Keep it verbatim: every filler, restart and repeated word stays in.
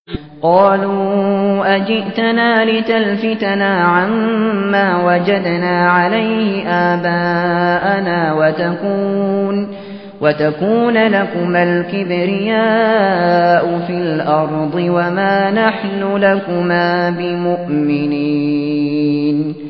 قالوا أجئتنا لتلفتنا عما وجدنا عليه آباءنا وتكون, وتكون لكما الكبرياء في الأرض وما نحن لكما بمؤمنين